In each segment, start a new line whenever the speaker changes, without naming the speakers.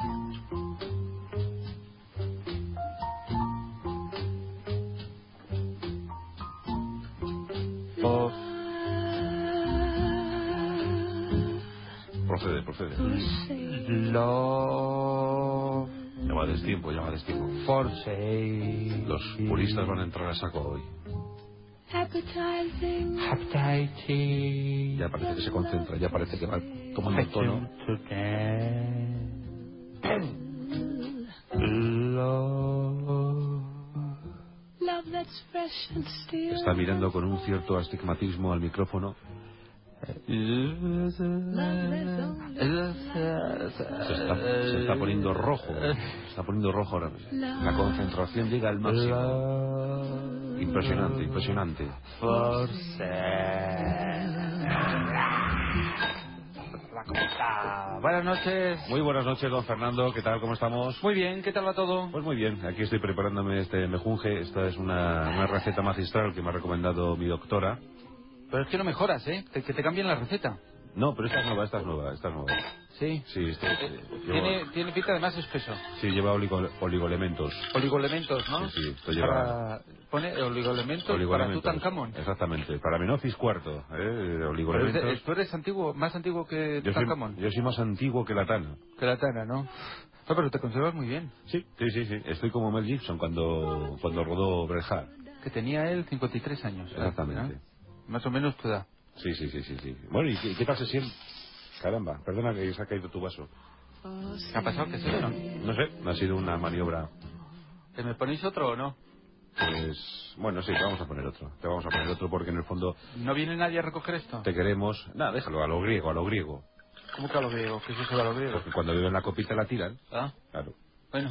Procede.
Love.
Ya va destiempo.
For sale.
Los puristas van a entrar a saco hoy.
Appetizing.
Ya parece que se concentra, ya parece que va tomando el tono.
Love that's fresh and still.
Está mirando con un cierto astigmatismo al micrófono. Se está poniendo rojo. Se está poniendo rojo ahora mismo. La concentración llega al máximo. Impresionante.
For sale. ¿Cómo está? Buenas noches.
Muy buenas noches, don Fernando. ¿Qué tal? ¿Cómo estamos?
Muy bien, ¿qué tal va todo?
Pues muy bien. Aquí estoy preparándome este mejunje. Esta es una receta magistral que me ha recomendado mi doctora.
Pero es que no mejoras, ¿eh? Que te cambien la receta.
No, pero esta es nueva.
Sí.
Sí,
Tiene pinta de más espeso.
Sí, lleva oligoelementos.
Oligoelementos, ¿no?
Sí, esto lleva...
Pone oligoelementos para Tutankamón.
Exactamente, para Menofis IV, oligoelementos.
Pero tú eres antiguo, más antiguo que Tutankamón.
Yo soy más antiguo que la Tana.
Que la Tana, ¿no? No, pero te conservas muy bien.
Sí. Estoy como Mel Gibson cuando rodó Braveheart.
Que tenía él 53 años.
Exactamente.
¿No? Más o menos tu edad.
Sí. Bueno, ¿y qué tal se siente? Caramba, perdona que se ha caído tu vaso.
¿Qué ha pasado? ¿Qué es eso?
No sé, ha sido una maniobra.
¿Te me ponéis otro o no?
Pues, bueno, sí, te vamos a poner otro. Te vamos a poner otro porque en el fondo...
¿No viene nadie a recoger esto?
Te queremos... Nada, déjalo, a lo griego.
¿Cómo que a lo griego? ¿Qué es eso de a lo griego?
Porque cuando beben la copita la tiran.
Ah,
claro.
Bueno.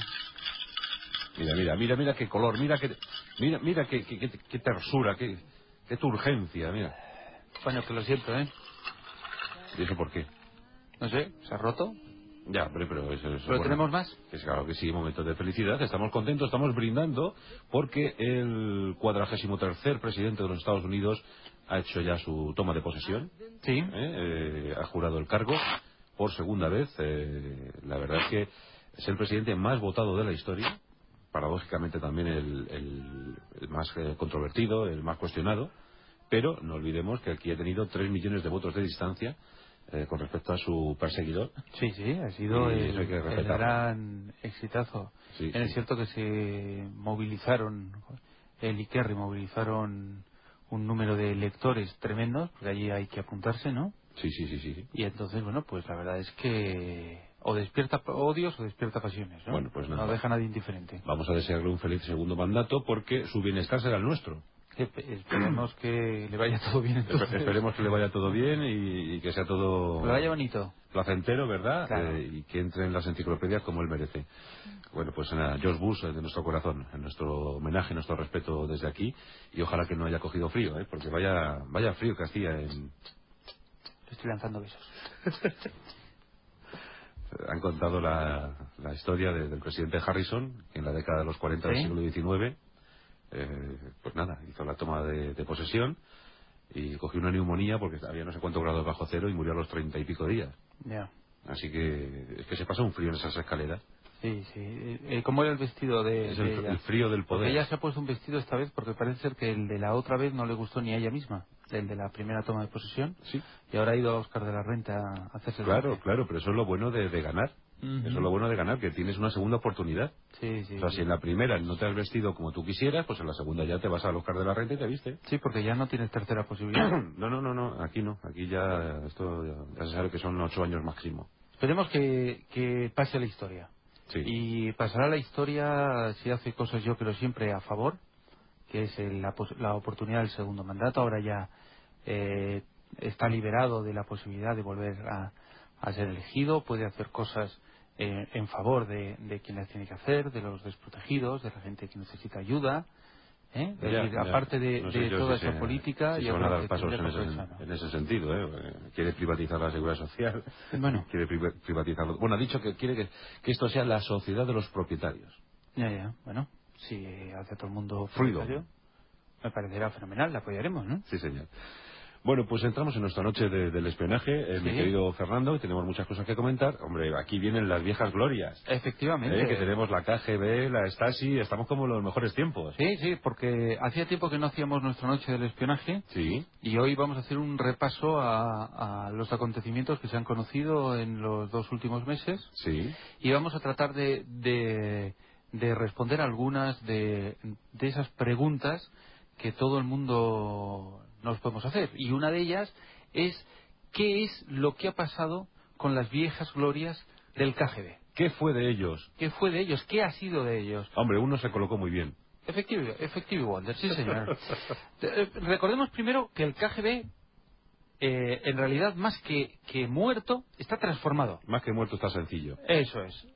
Mira qué color, mira qué tersura, qué turgencia, mira.
Bueno, que lo siento, ¿eh?
¿Y eso por qué?
No sé, ¿se ha roto?
Ya, pero eso
¿Pero
bueno,
tenemos más?
Es claro que sí, momentos de felicidad, estamos contentos, estamos brindando porque el 43º presidente de los Estados Unidos ha hecho ya su toma de posesión.
Sí.
Ha jurado el cargo por segunda vez. La verdad es que es el presidente más votado de la historia, paradójicamente también el más controvertido, el más cuestionado, pero no olvidemos que aquí ha tenido 3 millones de votos de distancia con respecto a su perseguidor.
Sí, ha sido el
respetarlo.
gran exitazo.
Sí.
Es cierto que se movilizaron, él y Kerry movilizaron un número de electores tremendos, porque allí hay que apuntarse, ¿no?
Sí.
Y entonces, bueno, pues la verdad es que o despierta odios o despierta pasiones, ¿no?
Bueno, pues nada.
No deja a nadie indiferente.
Vamos a desearle un feliz segundo mandato porque su bienestar será el nuestro.
Esperemos que le vaya todo bien.
Esperemos que le vaya todo bien y que sea todo...
Que le vaya bonito.
Placentero, ¿verdad?
Claro.
Y que entre en las enciclopedias como él merece. Bueno, pues a George Bush, de nuestro corazón, en nuestro homenaje, nuestro respeto desde aquí, y ojalá que no haya cogido frío, porque vaya frío que hacía en...
Estoy lanzando besos.
Han contado la historia del presidente Harrison, que en la década de los 40 del siglo XIX, pues nada, hizo la toma de posesión y cogió una neumonía porque había no sé cuántos grados bajo cero y murió a los 30 y pico días.
Ya.
Así que es que se pasa un frío en esas escaleras.
Sí. ¿Cómo era el vestido de
Es
ella?
el frío del poder.
Porque ella se ha puesto un vestido esta vez porque parece ser que el de la otra vez no le gustó ni a ella misma, el de la primera toma de posesión.
Sí.
Y ahora ha ido a Oscar de la Renta a hacerse el
Claro, pero eso es lo bueno de ganar. Eso es lo bueno de ganar, que tienes una segunda oportunidad.
Sí.
O sea, si en la primera no te has vestido como tú quisieras, pues en la segunda ya te vas al Oscar de la Renta y te viste.
Sí, porque ya no tienes tercera posibilidad.
No, aquí no. Aquí ya ya se sabe que son 8 años máximo.
Esperemos que pase a la historia.
Sí.
Y pasará a la historia si hace cosas, yo creo, siempre a favor, que es la oportunidad del segundo mandato. Ahora ya está liberado de la posibilidad de volver a ser elegido, puede hacer cosas en favor de quien las tiene que hacer, de los desprotegidos, de la gente que necesita ayuda. Aparte de toda esa política,
si
yo
van a
creo
dar
que
pasos
tendría
en ese sentido. Quiere privatizar la seguridad social.
Bueno.
Quiere privatizarlo. Bueno, ha dicho que quiere que esto sea la sociedad de los propietarios.
Ya. Bueno, si hace todo el mundo
Freedom.
propietario, me parecerá fenomenal, la apoyaremos, ¿no?
Sí, señor. Bueno, pues entramos en nuestra noche del espionaje,
Sí.
mi querido Fernando, y tenemos muchas cosas que comentar. Hombre, aquí vienen las viejas glorias.
Efectivamente.
Que tenemos la KGB, la Stasi, estamos como en los mejores tiempos.
Sí, sí, porque hacía tiempo que no hacíamos nuestra noche del espionaje.
Sí.
Y hoy vamos a hacer un repaso a los acontecimientos que se han conocido en los 2 últimos meses.
Sí.
Y vamos a tratar de responder algunas de esas preguntas que todo el mundo nos podemos hacer. Y una de ellas es, ¿qué es lo que ha pasado con las viejas glorias del KGB?
¿Qué fue de ellos?
¿Qué fue de ellos? ¿Qué ha sido de ellos?
Hombre, uno se colocó muy bien.
Efectivo Wonder, sí señor. Recordemos primero que el KGB, en realidad, más que muerto, está transformado.
Más que muerto está sencillo.
Eso es.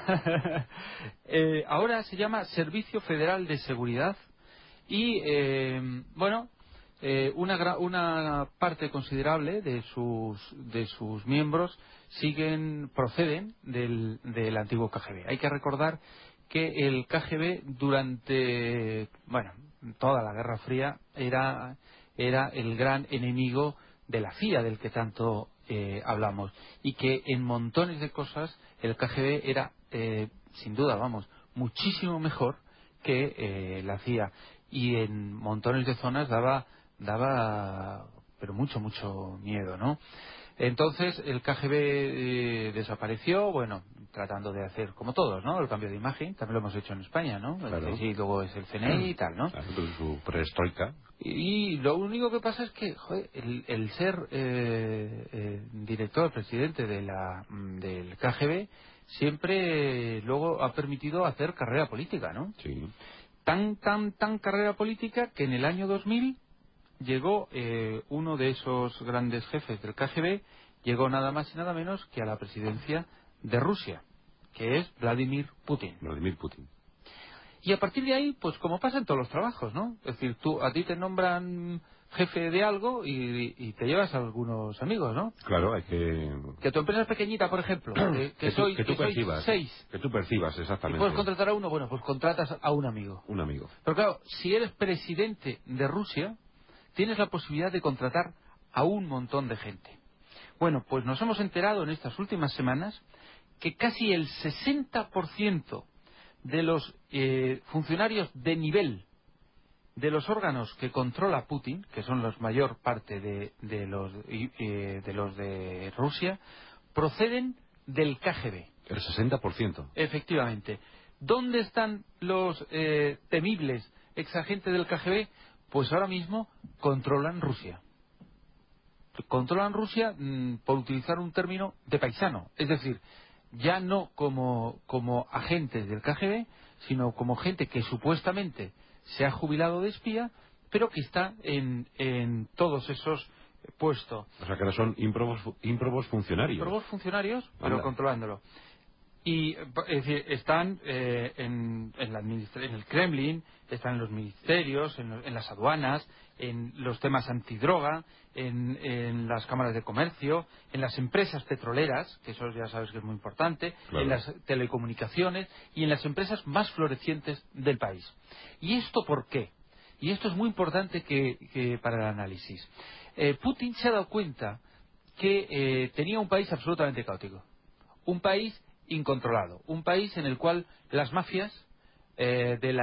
Ahora se llama Servicio Federal de Seguridad y, una parte considerable de sus miembros proceden del antiguo KGB. Hay que recordar que el KGB durante toda la Guerra Fría era el gran enemigo de la CIA, del que tanto hablamos, y que en montones de cosas el KGB era, sin duda, muchísimo mejor que la CIA, y en montones de zonas daba pero mucho miedo, ¿no? Entonces el KGB desapareció, tratando de hacer como todos, ¿no? El cambio de imagen, también lo hemos hecho en España, ¿no?
Claro.
El CSI, luego es el CNI y tal, ¿no?
Claro, su perestroika.
Y lo único que pasa es que, el ser director, presidente del KGB, siempre luego ha permitido hacer carrera política, ¿no?
Sí.
Tan carrera política que en el año 2000 llegó uno de esos grandes jefes del KGB, llegó nada más y nada menos que a la presidencia de Rusia, que es Vladimir Putin.
Vladimir Putin.
Y a partir de ahí, pues como pasa en todos los trabajos, ¿no? Es decir, a ti te nombran jefe de algo y te llevas a algunos amigos, ¿no?
Claro, hay que...
Que tu empresa es pequeñita, por ejemplo, que
tú
sois
percibas,
6.
Que tú percibas,
Y
exactamente.
puedes contratar a uno, pues contratas a un amigo.
Un amigo.
Pero claro, si eres presidente de Rusia, tienes la posibilidad de contratar a un montón de gente. Bueno, pues nos hemos enterado en estas últimas semanas que casi el 60% de los funcionarios de nivel de los órganos que controla Putin, que son la mayor parte de los de Rusia, proceden del KGB.
El 60%.
Efectivamente. ¿Dónde están los temibles exagentes del KGB? Pues ahora mismo controlan Rusia. Controlan Rusia, por utilizar un término de paisano. Es decir, ya no como agentes del KGB, sino como gente que supuestamente se ha jubilado de espía, pero que está en todos esos puestos.
O sea que ahora son ímprobos funcionarios.
Ímprobos funcionarios, pero
Anda.
controlándolo. Y es decir, están en el Kremlin, están en los ministerios, en las aduanas, en los temas antidroga, en las cámaras de comercio, en las empresas petroleras, que eso ya sabes que es muy importante,
Claro.
en las telecomunicaciones y en las empresas más florecientes del país. ¿Y esto por qué? Y esto es muy importante que para el análisis. Putin se ha dado cuenta que tenía un país absolutamente caótico. Un país incontrolado. Un país en el cual las mafias de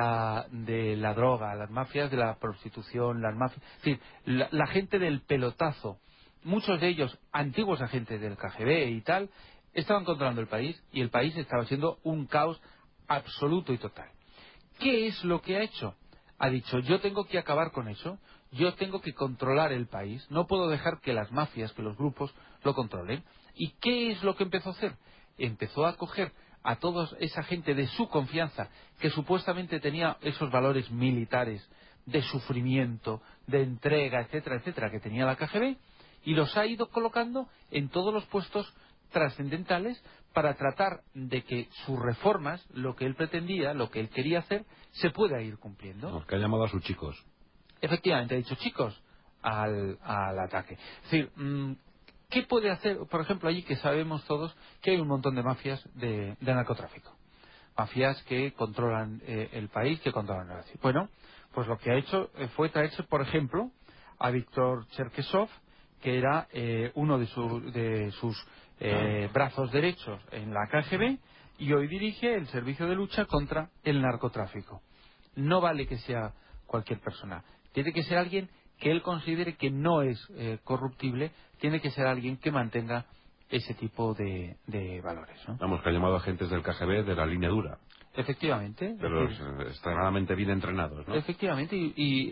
la droga, las mafias de la prostitución, es decir, la gente del pelotazo, muchos de ellos antiguos agentes del KGB y tal, estaban controlando el país y el país estaba siendo un caos absoluto y total. ¿Qué es lo que ha hecho? Ha dicho, yo tengo que acabar con eso, yo tengo que controlar el país, no puedo dejar que las mafias, que los grupos lo controlen. ¿Y qué es lo que empezó a hacer? Empezó a coger a toda esa gente de su confianza, que supuestamente tenía esos valores militares, de sufrimiento, de entrega, etcétera, etcétera, que tenía la KGB, y los ha ido colocando en todos los puestos trascendentales para tratar de que sus reformas, lo que él pretendía, lo que él quería hacer, se pueda ir cumpliendo.
Los que ha llamado a sus chicos.
Efectivamente, ha dicho chicos al ataque. Es decir, ¿qué puede hacer, por ejemplo, allí que sabemos todos que hay un montón de mafias de narcotráfico? Mafias que controlan el país, que controlan la nación. Bueno, pues lo que ha hecho fue traerse, por ejemplo, a Víctor Cherkesov, que era uno de sus brazos derechos en la KGB, y hoy dirige el servicio de lucha contra el narcotráfico. No vale que sea cualquier persona. Tiene que ser alguien que él considere que no es corruptible. Tiene que ser alguien que mantenga ese tipo de valores, ¿no?
Vamos, que ha llamado agentes del KGB de la línea dura.
Efectivamente.
De los extremadamente bien entrenados, ¿no?
Efectivamente, y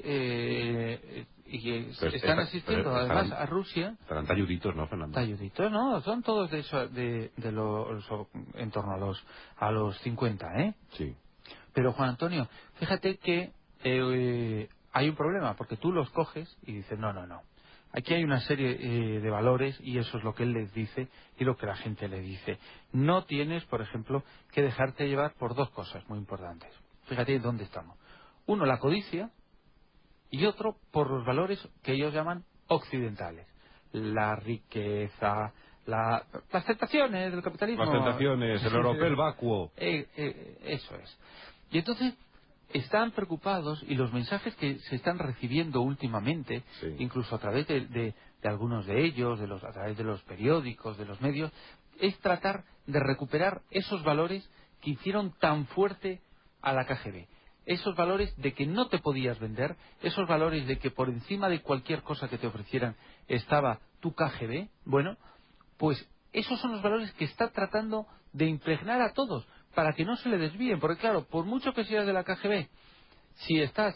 están asistiendo además a Rusia.
Estarán talluditos, ¿no, Fernando?
Talluditos, no, son todos de los en torno a los 50, ¿eh?
Sí.
Pero Juan Antonio, fíjate que hay un problema, porque tú los coges y dices, no. Aquí hay una serie de valores, y eso es lo que él les dice y lo que la gente le dice. No tienes, por ejemplo, que dejarte llevar por dos cosas muy importantes. Fíjate dónde estamos. Uno, la codicia, y otro, por los valores que ellos llaman occidentales. La riqueza, las tentaciones del capitalismo.
Las tentaciones, el europeo vacuo.
Eso es. Y entonces están preocupados, y los mensajes que se están recibiendo últimamente,
sí,
incluso a través de algunos de ellos, a través de los periódicos, de los medios, es tratar de recuperar esos valores que hicieron tan fuerte a la KGB. Esos valores de que no te podías vender, esos valores de que por encima de cualquier cosa que te ofrecieran estaba tu KGB. Bueno, pues esos son los valores que está tratando de impregnar a todos, para que no se le desvíen, porque claro, por mucho que seas de la KGB, si estás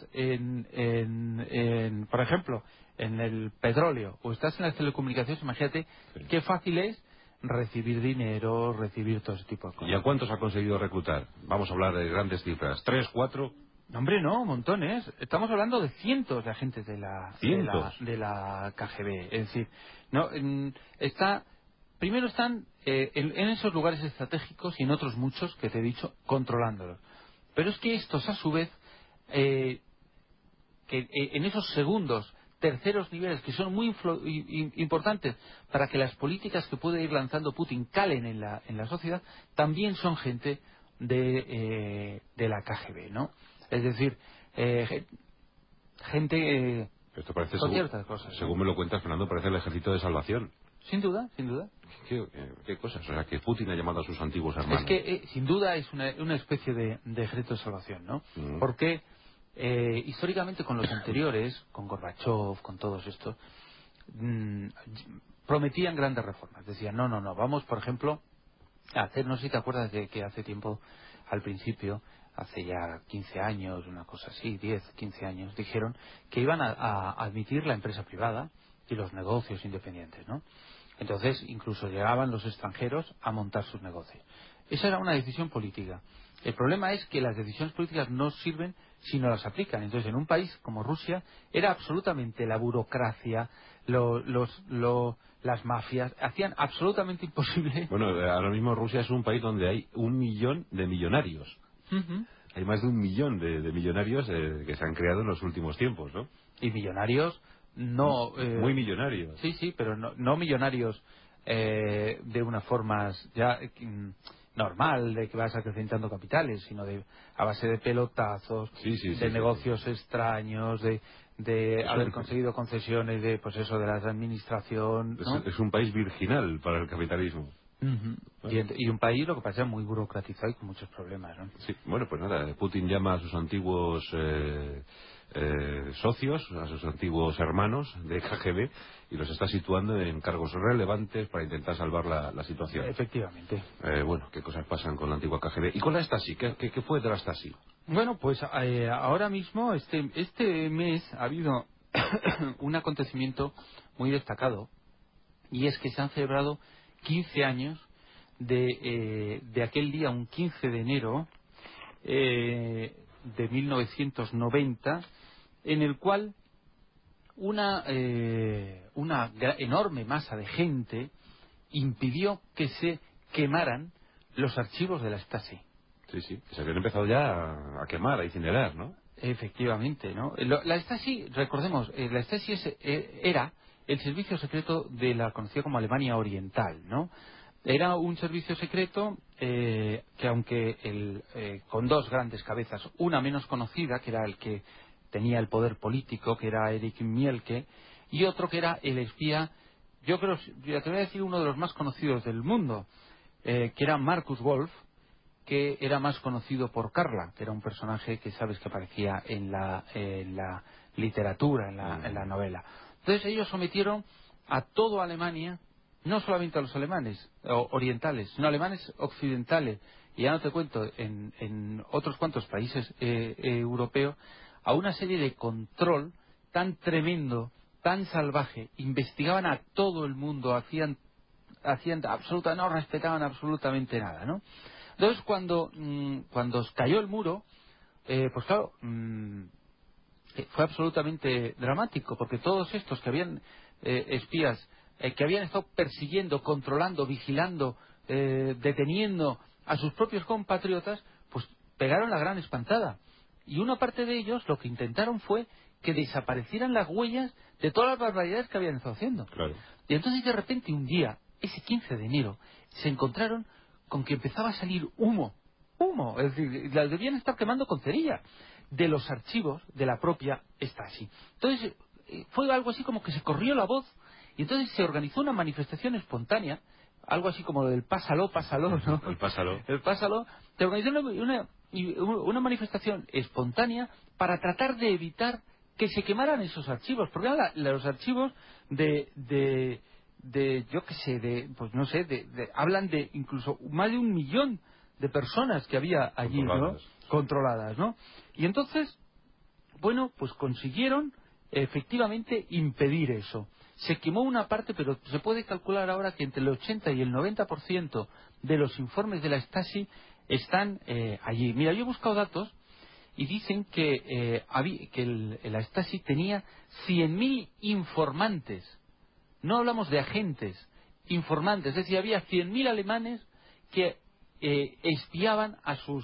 por ejemplo, en el petróleo o estás en las telecomunicaciones, imagínate qué fácil es recibir dinero, recibir todo ese tipo de cosas.
¿Y a cuántos ha conseguido reclutar? Vamos a hablar de grandes cifras. ¿3, 4?
No, hombre, no, montones. Estamos hablando de cientos de agentes de la KGB. Es decir, no primero están en esos lugares estratégicos y en otros muchos que te he dicho, controlándolos. Pero es que estos, a su vez, que en esos segundos, terceros niveles, que son muy importantes para que las políticas que puede ir lanzando Putin calen en la sociedad, también son gente de la KGB, ¿no? Es decir, gente
Esto parece,
con ciertas cosas.
Según me lo cuentas, Fernando, parece el ejército de salvación.
Sin duda, sin duda.
¿Qué cosas? O sea, que Putin ha llamado a sus antiguos hermanos.
Es que, sin duda, es una especie de ejército de salvación, ¿no? Porque históricamente con los anteriores, con Gorbachev, con todos estos, prometían grandes reformas. Decían, no, vamos, por ejemplo, a hacer, no sé si te acuerdas de que hace tiempo, al principio, hace ya 15 años, una cosa así, 10, 15 años, dijeron que iban a admitir la empresa privada y los negocios independientes, ¿no? Entonces, incluso llegaban los extranjeros a montar sus negocios. Esa era una decisión política. El problema es que las decisiones políticas no sirven si no las aplican. Entonces, en un país como Rusia, era absolutamente la burocracia, las mafias, hacían absolutamente imposible.
Bueno, ahora mismo Rusia es un país donde hay 1 millón de millonarios. Hay más de 1 millón de millonarios que se han creado en los últimos tiempos, ¿no?
Y millonarios no...
muy millonarios.
Sí, pero no millonarios de una forma ya normal, de que vas acrecentando capitales, sino a base de pelotazos, de negocios extraños, de haber conseguido concesiones de la administración, ¿no?
Es un país virginal para el capitalismo.
Y un país, lo que pasa, es muy burocratizado y con muchos problemas, ¿no?
Sí, bueno, pues nada, Putin llama a sus antiguos socios, a sus antiguos hermanos de KGB, y los está situando en cargos relevantes para intentar salvar la situación.
Efectivamente.
Bueno, qué cosas pasan con la antigua KGB. ¿Y con la Stasi? ¿Qué fue de la Stasi?
Bueno, pues ahora mismo, este mes, ha habido un acontecimiento muy destacado, y es que se han celebrado 15 años de aquel día, un 15 de enero de 1990, en el cual una enorme masa de gente impidió que se quemaran los archivos de la Stasi.
Sí, que se habían empezado ya a quemar, a incinerar, ¿no?
Efectivamente, ¿no? La Stasi, recordemos, la Stasi era el servicio secreto de la conocida como Alemania Oriental, ¿no? Era un servicio secreto que, aunque con dos grandes cabezas, una menos conocida, que era el que tenía el poder político, que era Erich Mielke, y otro que era el espía yo creo, ya te voy a decir uno de los más conocidos del mundo, que era Marcus Wolf, que era más conocido por Carla, que era un personaje que sabes que aparecía en la literatura, en la novela. Entonces ellos sometieron a toda Alemania, no solamente a los alemanes orientales, sino alemanes occidentales, y ya no te cuento, en otros cuantos países europeos, a una serie de control tan tremendo, tan salvaje. Investigaban a todo el mundo, hacían no respetaban absolutamente nada, ¿no? Entonces cuando cayó el muro, pues claro, fue absolutamente dramático, porque todos estos que habían espías que habían estado persiguiendo, controlando, vigilando, deteniendo a sus propios compatriotas, pues pegaron la gran espantada. Y una parte de ellos lo que intentaron fue que desaparecieran las huellas de todas las barbaridades que habían estado haciendo.
Claro.
Y entonces de repente un día, ese 15 de enero, se encontraron con que empezaba a salir humo, es decir, las debían estar quemando con cerilla, de los archivos de la propia Stasi. Entonces fue algo así como que se corrió la voz, y entonces se organizó una manifestación espontánea, algo así como del pásalo, ¿no?
El pásalo.
El pásalo. Se organizó una manifestación espontánea para tratar de evitar que se quemaran esos archivos, porque eran los archivos de yo qué sé, pues no sé, hablan de incluso más de 1 millón de personas que había allí, controladas, ¿no? Y entonces, bueno, pues consiguieron efectivamente impedir eso. Se quemó una parte, pero se puede calcular ahora que entre el 80 y el 90% de los informes de la Stasi están allí. Mira, yo he buscado datos y dicen que la Stasi tenía 100.000 informantes. No hablamos de agentes, informantes. Es decir, había 100.000 alemanes que espiaban a sus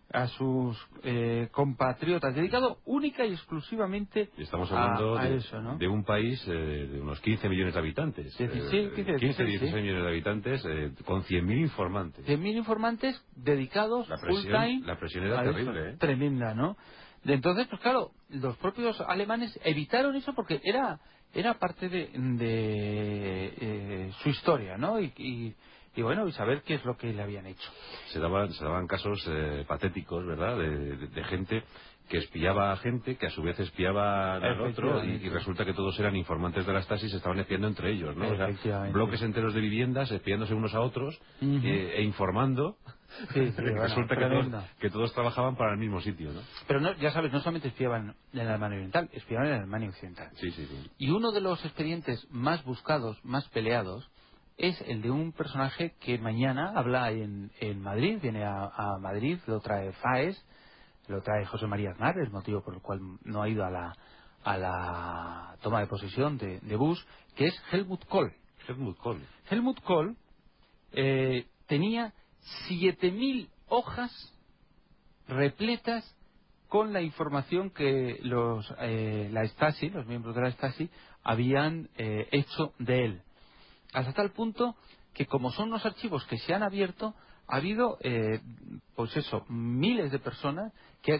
compatriotas, dedicado única y exclusivamente
Estamos hablando
a eso, ¿no?
de un país de unos 15 millones de habitantes. 16 millones de habitantes con 100.000 informantes.
100.000 informantes dedicados full time.
La presión era terrible,
tremenda, ¿no? Entonces, pues claro, los propios alemanes evitaron eso porque era parte de su historia, ¿no? Y bueno, y saber qué es lo que le habían hecho.
Se daban casos patéticos, ¿verdad? De gente que espiaba a gente, que a su vez espiaba al otro, y resulta que todos eran informantes de la Stasi y se estaban espiando entre ellos, ¿no? O sea, bloques enteros de viviendas espiándose unos a otros e informando. Resulta que todos trabajaban para el mismo sitio, ¿no?
Pero no, ya sabes, no solamente espiaban en la Alemania Oriental, espiaban en la Alemania Occidental.
Sí.
Y uno de los expedientes más buscados, más peleados, es el de un personaje que mañana habla en Madrid, viene a Madrid, lo trae Faes, lo trae José María Aznar, el motivo por el cual no ha ido a la toma de posesión de Bush, que es Helmut Kohl. Helmut Kohl tenía 7.000 hojas repletas con la información que la Stasi, los miembros de la Stasi, habían hecho de él. Hasta tal punto que, como son los archivos que se han abierto, ha habido, pues eso, miles de personas que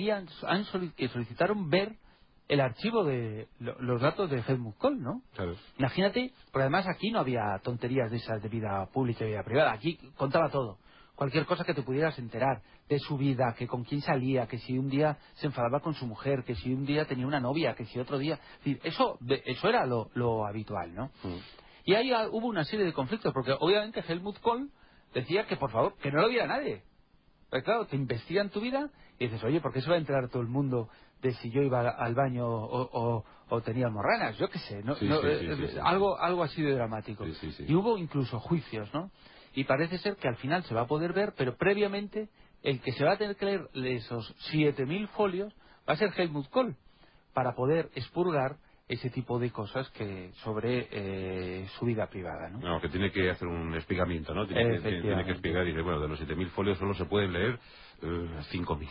solicitaron ver el archivo de los datos de Helmut Kohl, ¿no?
Claro.
Imagínate, porque además aquí no había tonterías de esas de vida pública y vida privada. Aquí contaba todo. Cualquier cosa que te pudieras enterar de su vida, que con quién salía, que si un día se enfadaba con su mujer, que si un día tenía una novia, que si otro día... Es decir, eso era lo habitual, ¿no? Y ahí hubo una serie de conflictos, porque obviamente Helmut Kohl decía que por favor, que no lo viera nadie. Pero claro, te investigan tu vida y dices, oye, ¿por qué se va a enterar todo el mundo de si yo iba al baño o tenía almorranas? Yo qué sé, ¿no? Algo así de dramático. Y hubo incluso juicios, ¿no? Y parece ser que al final se va a poder ver, pero previamente el que se va a tener que leer esos 7.000 folios va a ser Helmut Kohl, para poder expurgar ese tipo de cosas que sobre su vida privada, ¿no?
No, que tiene que hacer un espigamiento, ¿no? Tiene que explicar y dice, bueno, de los 7.000 folios solo se pueden leer 5.000.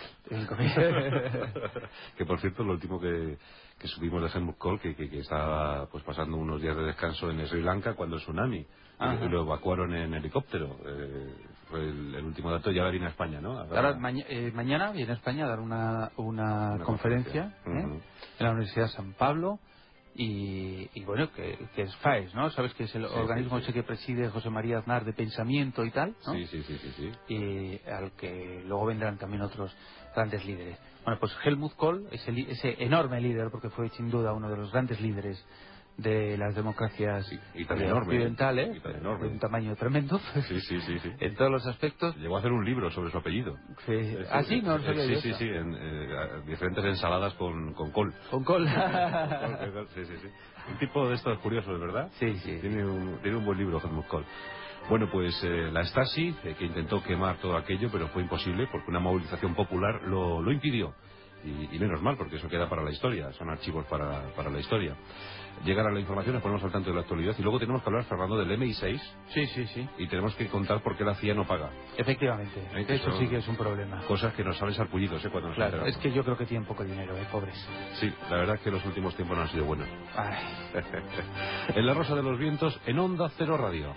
Que por cierto, lo último que subimos de Helmut Kohl, que estaba pues pasando unos días de descanso en Sri Lanka cuando el tsunami, y lo evacuaron en helicóptero. Fue el último dato, y ahora viene a España, ¿no?
Ahora, mañana viene a España a dar una conferencia en la Universidad de San Pablo. y bueno, que es FAES, ¿no? Sabes que es el organismo ese que preside José María Aznar de pensamiento y tal, ¿no?
Sí.
Y al que luego vendrán también otros grandes líderes. Bueno, pues Helmut Kohl, ese enorme líder, porque fue sin duda uno de los grandes líderes de las democracias occidentales, de un tamaño tremendo,
sí.
en todos los aspectos.
Llegó a hacer un libro sobre su apellido.
Sí, no lo sabía yo.
Sí, diferentes ensaladas con col.
Con col.
Sí. Un tipo de estos curiosos, ¿verdad?
Sí.
Tiene un buen libro, Helmut Kohl. Bueno, pues la Stasi, que intentó quemar todo aquello, pero fue imposible porque una movilización popular lo impidió. Y menos mal, porque eso queda para la historia, son archivos para la historia. Llegar a la información, nos ponemos al tanto de la actualidad y luego tenemos que hablar, Fernando, del MI6.
Sí.
Y tenemos que contar por qué la CIA no paga.
Efectivamente, eso sí que es un problema.
Cosas que nos salen sarpullidos, cuando nos
claro,
enteramos.
es que yo creo que tienen poco dinero, pobres.
Sí, la verdad es que los últimos tiempos no han sido buenos.
Ay.
En La Rosa de los Vientos, en Onda Cero Radio.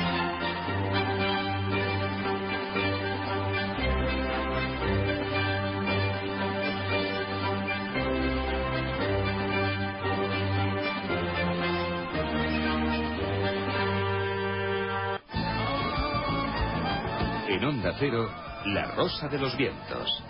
En Onda Cero, La Rosa de los Vientos.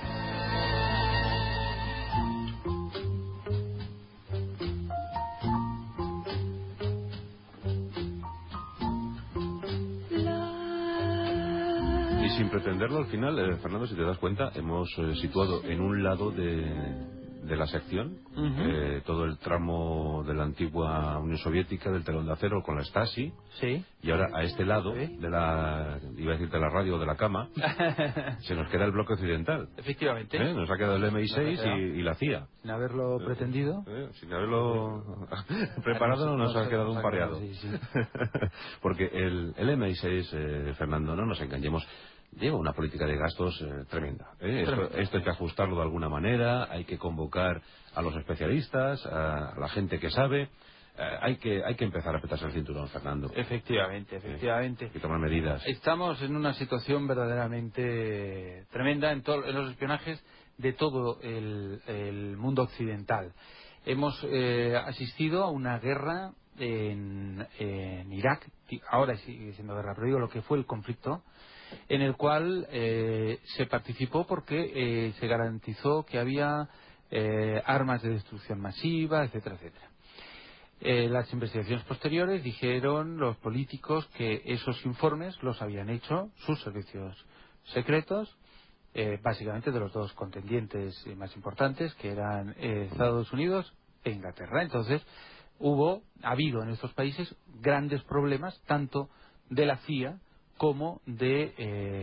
Y sin pretenderlo, al final, Fernando, si te das cuenta, hemos situado en un lado de la sección todo el tramo de la antigua Unión Soviética, del telón de acero con la Stasi.
Sí.
Y ahora a este lado de la, iba a decir de la radio o de la cama, se nos queda el bloque occidental.
Efectivamente.
Nos ha quedado el MI6 y la CIA.
Sin haberlo pretendido.
Sin haberlo preparado nos ha quedado un pareado.
Sí.
Porque el MI6, Fernando, no nos engañemos, lleva una política de gastos tremenda. Esto hay que ajustarlo de alguna manera, hay que convocar a los especialistas, a la gente que sabe. Hay que empezar a apretarse el cinturón, Fernando.
Efectivamente.
Hay que tomar medidas.
Estamos en una situación verdaderamente tremenda en los espionajes de todo el mundo occidental. Hemos asistido a una guerra en Irak, ahora sigue siendo guerra, pero digo lo que fue el conflicto, en el cual se participó porque se garantizó que había armas de destrucción masiva, etcétera. Las investigaciones posteriores dijeron los políticos que esos informes los habían hecho sus servicios secretos, básicamente de los dos contendientes más importantes, que eran Estados Unidos e Inglaterra. Entonces ha habido en estos países grandes problemas, tanto de la CIA como del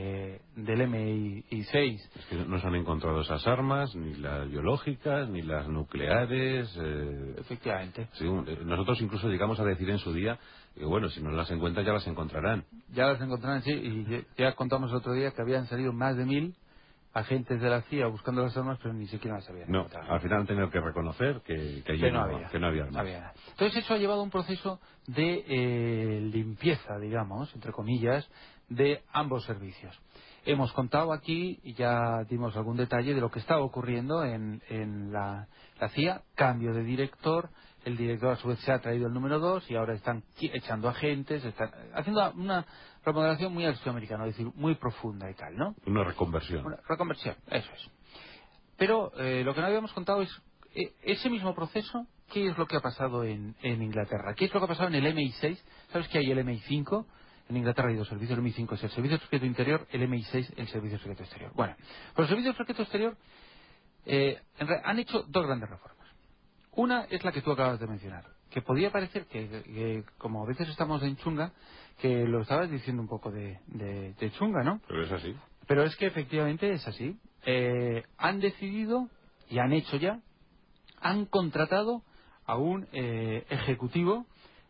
MI6.
Es que no se han encontrado esas armas, ni las biológicas, ni las nucleares.
Efectivamente.
Sí, nosotros incluso llegamos a decir en su día que, bueno, si no las encuentran, ya las encontrarán.
Ya las encontrarán, sí, y ya contamos el otro día que habían salido más de 1000 agentes de la CIA buscando las armas, pero ni siquiera las habían encontrado.
No, al final han tenido que reconocer que no había armas.
Entonces eso ha llevado a un proceso de limpieza, digamos, entre comillas, de ambos servicios. Hemos contado aquí, y ya dimos algún detalle de lo que estaba ocurriendo en la CIA, cambio de director, el director a su vez se ha traído el número 2 y ahora están echando agentes, están haciendo una remodelación muy al estilo americano, es decir, muy profunda y tal, ¿no?
Una reconversión.
Una reconversión, eso es. Pero lo que no habíamos contado es ese mismo proceso, ¿qué es lo que ha pasado en Inglaterra? ¿Qué es lo que ha pasado en el MI6? ¿Sabes que hay el MI5? En Inglaterra hay dos servicios, el MI5 es el Servicio Secreto Interior, el MI6 el Servicio Secreto Exterior. Bueno, pues el Servicio Secreto Exterior han hecho dos grandes reformas. Una es la que tú acabas de mencionar, que podía parecer que como a veces estamos en chunga, que lo estabas diciendo un poco de chunga, ¿no?
Pero es así.
Pero es que efectivamente es así. Han decidido, y han hecho ya, han contratado a un ejecutivo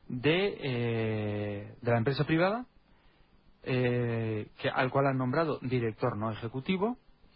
de la empresa privada, al cual han nombrado director no ejecutivo,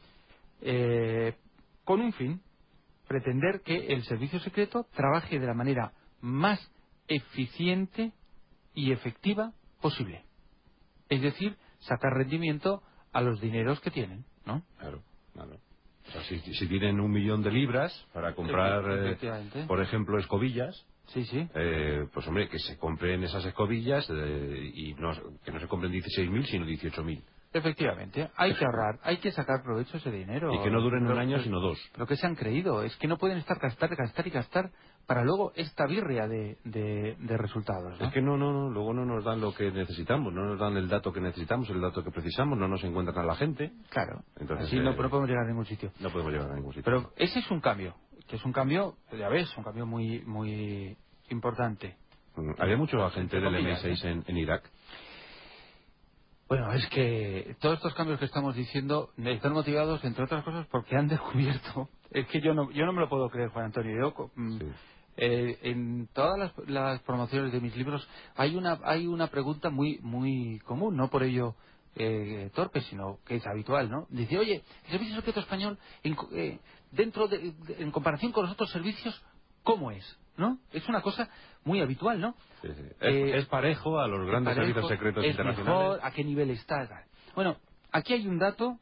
con un fin: pretender que el servicio secreto trabaje de la manera más eficiente y efectiva posible. Es decir, sacar rendimiento a los dineros que tienen, ¿no?
Claro. O sea, si tienen 1 millón de libras para comprar, por ejemplo, escobillas,
Sí, sí.
Pues hombre, que se compren esas escobillas y que no se compren 16.000 sino 18.000.
Efectivamente, hay que ahorrar, hay que sacar provecho a ese dinero.
Y que no duren un año sino 2.
Pero que se han creído, es que no pueden estar gastar y gastar para luego esta birria de resultados, ¿no?
Es que no, luego no nos dan lo que necesitamos, no nos dan el dato que necesitamos, el dato que precisamos, no nos encuentran a la gente.
Claro,
entonces
así no podemos llegar a ningún sitio.
No podemos llegar a ningún sitio.
Pero ese es un cambio, que es un cambio, ya ves, un cambio muy, muy importante.
Había mucho agente del MI6 en Irak.
Bueno, es que todos estos cambios que estamos diciendo están motivados, entre otras cosas, porque han descubierto. Es que yo no me lo puedo creer, Juan Antonio.
Sí.
En todas las promociones de mis libros hay una pregunta muy muy común, no por ello torpe, sino que es habitual, ¿no? Dice, oye, el Servicio Secreto Español, en comparación con los otros servicios, ¿cómo es? ¿No? Es una cosa muy habitual, ¿no?
Sí. Es parejo a los grandes servicios secretos internacionales.
Mejor, ¿a qué nivel está? Bueno, aquí hay un dato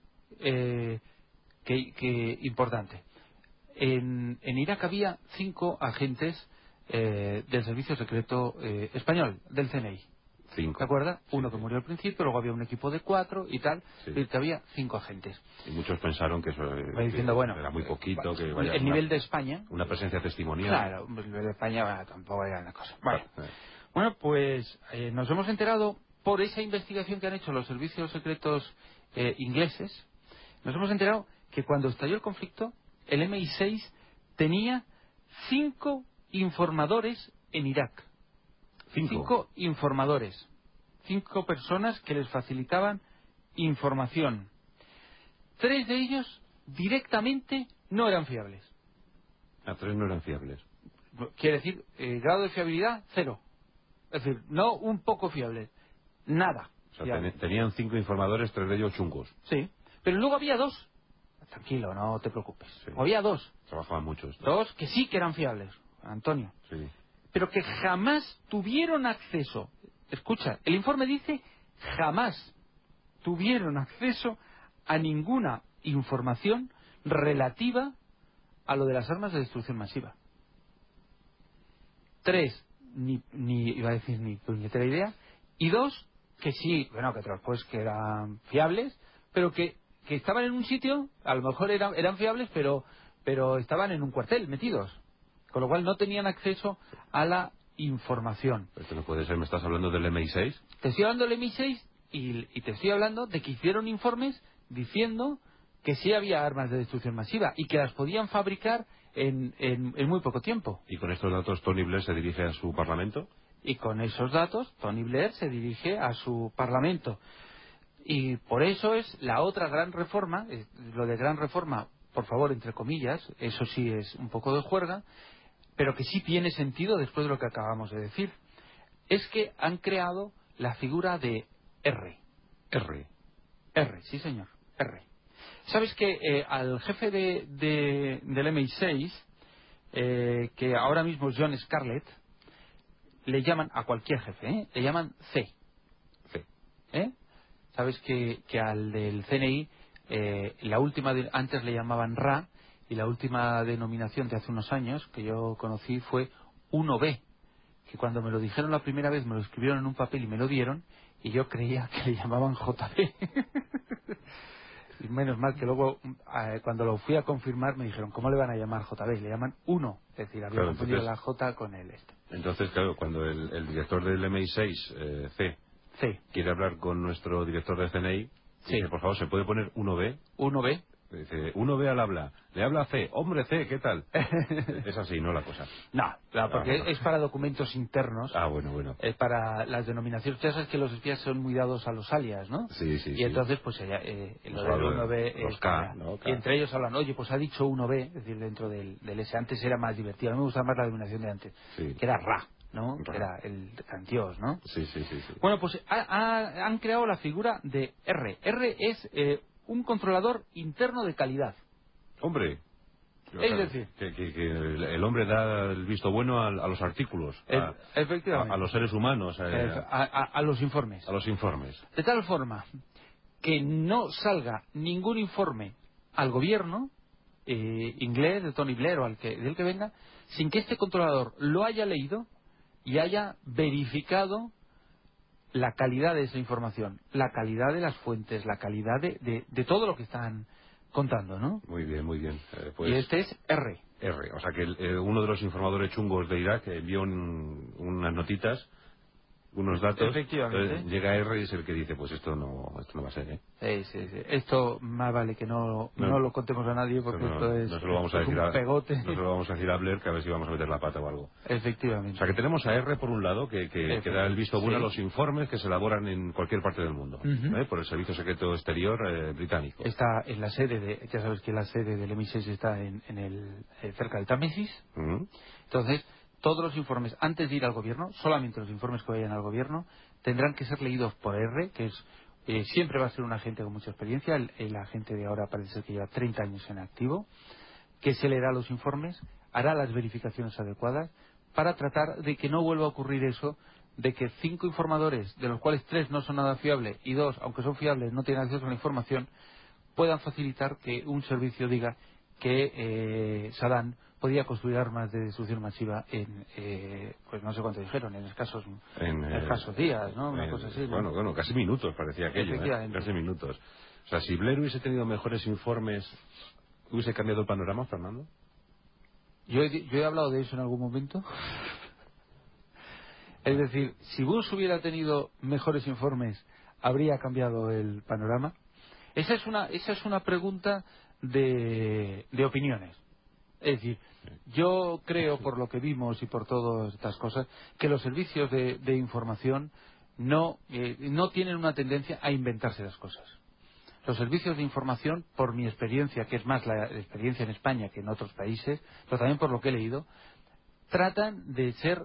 que importante. En Irak había 5 agentes del Servicio Secreto Español, del CNI.
5.
¿Te acuerdas?
Sí,
Uno que murió al principio, luego había un equipo de 4 y tal, y que había 5 agentes.
Y muchos pensaron que eso
diciendo, bueno,
era muy poquito, que vaya
el nivel de España.
Una presencia testimonial.
Claro, el nivel de España tampoco era una cosa. Bueno, pues nos hemos enterado por esa investigación que han hecho los servicios secretos ingleses, nos hemos enterado que cuando estalló el conflicto, el MI6 tenía 5 informadores en Irak. 5 informadores. 5 personas que les facilitaban información. 3 de ellos directamente no eran fiables.
A 3 no eran fiables.
Quiere decir, grado de fiabilidad, 0. Es decir, no un poco fiables. Nada.
O sea, tenían 5 informadores, 3 de ellos chungos.
Sí. Pero luego había 2. Tranquilo, no te preocupes.
Sí.
Había 2.
Trabajaban muchos.
2 que sí que eran fiables, Antonio.
Sí.
Pero que jamás tuvieron acceso. Escucha, el informe dice jamás tuvieron acceso a ninguna información relativa a lo de las armas de destrucción masiva. 3, ni iba a decir ni puñetera idea. Y 2, que sí, bueno, que eran fiables, pero que estaban en un sitio, a lo mejor eran fiables, pero estaban en un cuartel metidos. Con lo cual no tenían acceso a la información.
Esto no puede ser, ¿me estás hablando del MI6?
Te estoy hablando del MI6 y te estoy hablando de que hicieron informes diciendo que sí había armas de destrucción masiva y que las podían fabricar en muy poco tiempo.
¿Y con estos datos Tony Blair se dirige a su parlamento?
Y con esos datos Tony Blair se dirige a su parlamento. Y por eso es la otra gran reforma, lo de gran reforma, por favor, entre comillas, eso sí es un poco de juerga, pero que sí tiene sentido después de lo que acabamos de decir. Es que han creado la figura de R, sí señor, R. ¿Sabes que al jefe del MI6, que ahora mismo es John Scarlett, le llaman a cualquier jefe, le llaman C? ¿Sabes que al del CNI, la última antes le llamaban RA, y la última denominación de hace unos años que yo conocí fue 1B, que cuando me lo dijeron la primera vez me lo escribieron en un papel y me lo dieron, y yo creía que le llamaban JB. Y menos mal que luego, cuando lo fui a confirmar, me dijeron, ¿cómo le van a llamar JB? Le llaman 1, es decir, había confundido la J con el este.
Entonces, claro, cuando el director del MI6, C, quiere hablar con nuestro director de CNI, dice, por favor, ¿se puede poner 1B?
1B.
Dice, 1B al habla. Le habla C. Hombre, C, ¿qué tal? Es así, ¿no? La cosa.
No, porque es para documentos internos.
Bueno.
Es para las denominaciones. Ustedes saben que los espías son muy dados a los alias, ¿no?
Sí.
Y entonces, pues, lo del 1B
los K, ¿no?
Y entre ellos hablan, oye, pues ha dicho 1B, es decir, dentro del S. Antes era más divertido. A mí me gusta más la denominación de antes.
Sí.
Que era RA, ¿no? Que era el cantiós, ¿no?
Sí.
Bueno, pues han creado la figura de R. R es un controlador interno de calidad.
Hombre,
es decir,
que el hombre da el visto bueno a los artículos,
efectivamente,
a los seres humanos,
a los informes.
A los informes.
De tal forma que no salga ningún informe al gobierno inglés, de Tony Blair o del que venga, sin que este controlador lo haya leído y haya verificado la calidad de esa información, la calidad de las fuentes, la calidad de todo lo que están contando, ¿no?
Muy bien, muy bien.
Y este es R.
O sea que uno de los informadores chungos de Irak envió unas notitas, unos datos.
Efectivamente.
Llega R y es el que dice, pues esto no va a ser, ¿eh?
Sí. Esto más vale que no lo contemos a nadie, porque esto es,
no se lo vamos a decir
un pegote.
No se lo vamos a decir a Blair, que a ver si vamos a meter la pata o algo.
Efectivamente.
O sea que tenemos a R por un lado, que da el visto bueno a los informes que se elaboran en cualquier parte del mundo, por el Servicio Secreto Exterior británico.
Está en la sede ya sabes que la sede del MI6 está cerca del Támesis. Entonces, todos los informes, antes de ir al gobierno, solamente los informes que vayan al gobierno, tendrán que ser leídos por R, que es siempre va a ser un agente con mucha experiencia. El agente de ahora parece ser que lleva 30 años en activo, que se leerá los informes, hará las verificaciones adecuadas para tratar de que no vuelva a ocurrir eso, de que 5 informadores, de los cuales 3 no son nada fiables y 2, aunque son fiables, no tienen acceso a la información, puedan facilitar que un servicio diga que Saddam podía construir armas de destrucción masiva en, pues no sé cuánto dijeron, en escasos días, ¿no? Una cosa así, ¿no?
Bueno, casi minutos parecía aquello, casi minutos. O sea, si Blair hubiese tenido mejores informes, ¿hubiese cambiado el panorama, Fernando?
Yo he hablado de eso en algún momento. Es decir, si Bush hubiera tenido mejores informes, ¿habría cambiado el panorama? Esa es una pregunta de opiniones. Es decir, yo creo, por lo que vimos y por todas estas cosas, que los servicios de información no tienen una tendencia a inventarse las cosas. Los servicios de información, por mi experiencia, que es más la experiencia en España que en otros países, pero también por lo que he leído, tratan de ser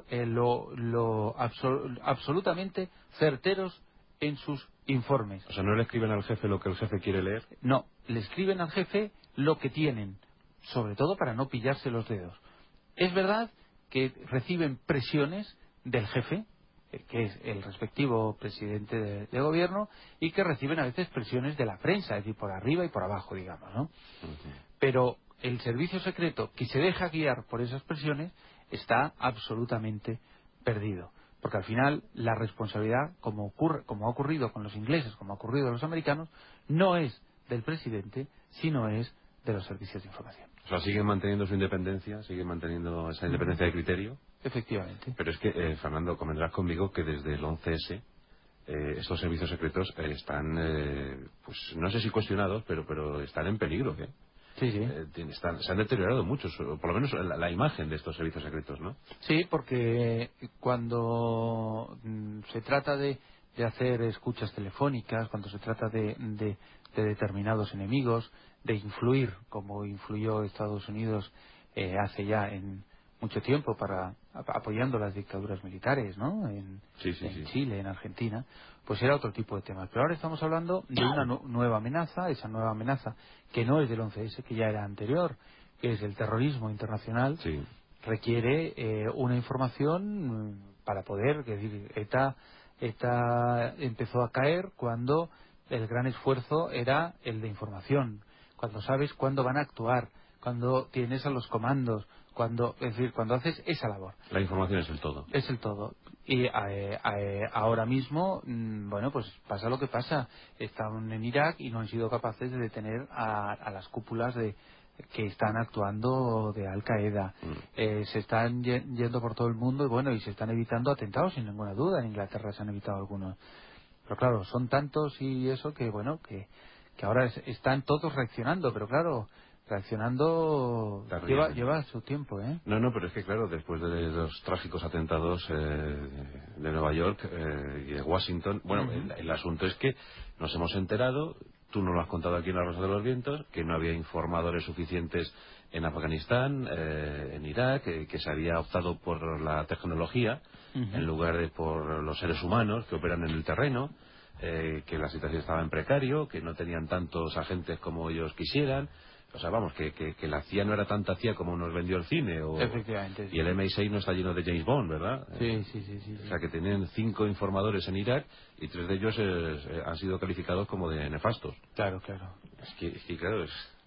absolutamente certeros en sus informes.
O sea, ¿no le escriben al jefe lo que el jefe quiere leer?
No, le escriben al jefe lo que tienen, sobre todo para no pillarse los dedos. Es verdad que reciben presiones del jefe, que es el respectivo presidente de gobierno, y que reciben a veces presiones de la prensa, es decir, por arriba y por abajo, digamos, ¿no? Pero el servicio secreto que se deja guiar por esas presiones está absolutamente perdido. Porque al final la responsabilidad, como ha ocurrido con los ingleses, como ha ocurrido con los americanos, no es del presidente, sino es de los servicios de información.
O sea, siguen manteniendo su independencia, siguen manteniendo esa independencia de criterio.
Efectivamente.
Pero es que, Fernando, convendrás conmigo que desde el 11S estos servicios secretos están, pues no sé si cuestionados, pero están en peligro, ¿eh?
Sí.
Se han deteriorado mucho, por lo menos la imagen de estos servicios secretos, ¿no?
Sí, porque cuando se trata de hacer escuchas telefónicas, cuando se trata de determinados enemigos, de influir, como influyó Estados Unidos hace ya en mucho tiempo apoyando las dictaduras militares, ¿no? En Chile, en Argentina, pues era otro tipo de temas. Pero ahora estamos hablando de una nueva amenaza, esa nueva amenaza que no es del 11S, que ya era anterior, que es el terrorismo internacional.
Sí.
Requiere una información para poder, es decir, ETA empezó a caer cuando el gran esfuerzo era el de información, cuando sabes cuándo van a actuar, cuando tienes a los comandos, cuando haces esa labor.
La información es el todo.
Es el todo. Y ahora mismo, bueno, pues pasa lo que pasa. Están en Irak y no han sido capaces de detener a las cúpulas que están actuando de Al Qaeda. Se están yendo por todo el mundo y se están evitando atentados sin ninguna duda. En Inglaterra se han evitado algunos. Pero claro, son tantos y eso que ahora están todos reaccionando, pero claro, reaccionando lleva su tiempo, ¿eh?
No, pero es que claro, después de los trágicos atentados de Nueva York y de Washington, el asunto es que nos hemos enterado, tú nos lo has contado aquí en La Rosa de los Vientos, que no había informadores suficientes en Afganistán, en Irak, que se había optado por la tecnología en lugar de por los seres humanos que operan en el terreno, que la situación estaba en precario, que no tenían tantos agentes como ellos quisieran. O sea, vamos, que la CIA no era tanta CIA como nos vendió el cine.
Efectivamente. Sí.
Y el MI6 no está lleno de James Bond, ¿verdad?
Sí.
O sea, que tienen 5 informadores en Irak y 3 de ellos han sido calificados como de nefastos.
Claro.
Es que claro,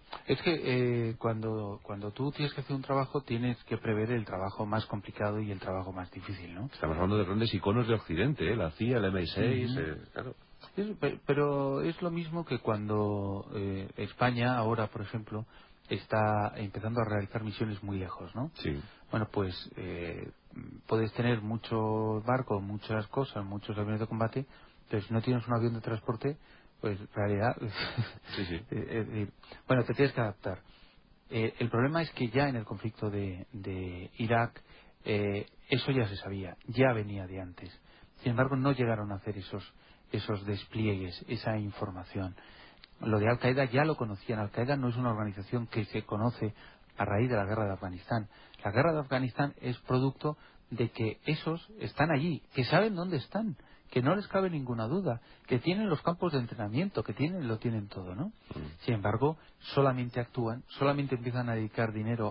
Es que cuando tú tienes que hacer un trabajo, tienes que prever el trabajo más complicado y el trabajo más difícil, ¿no?
Estamos hablando de grandes iconos de Occidente, la CIA, el MI6, claro.
Pero es lo mismo que cuando España ahora, por ejemplo, está empezando a realizar misiones muy lejos, ¿no?
Sí.
Bueno, pues puedes tener muchos barcos, muchas cosas, muchos aviones de combate, pero si no tienes un avión de transporte, pues en realidad...
Sí.
bueno, te tienes que adaptar. El problema es que ya en el conflicto de Irak, eso ya se sabía, ya venía de antes. Sin embargo, no llegaron a hacer esos despliegues, esa información. Lo de Al-Qaeda ya lo conocían. Al-Qaeda no es una organización que se conoce a raíz de la guerra de Afganistán. La guerra de Afganistán es producto de que esos están allí, que saben dónde están, que no les cabe ninguna duda, que tienen los campos de entrenamiento, que lo tienen todo, ¿no? Sin embargo, solamente actúan, solamente empiezan a dedicar dinero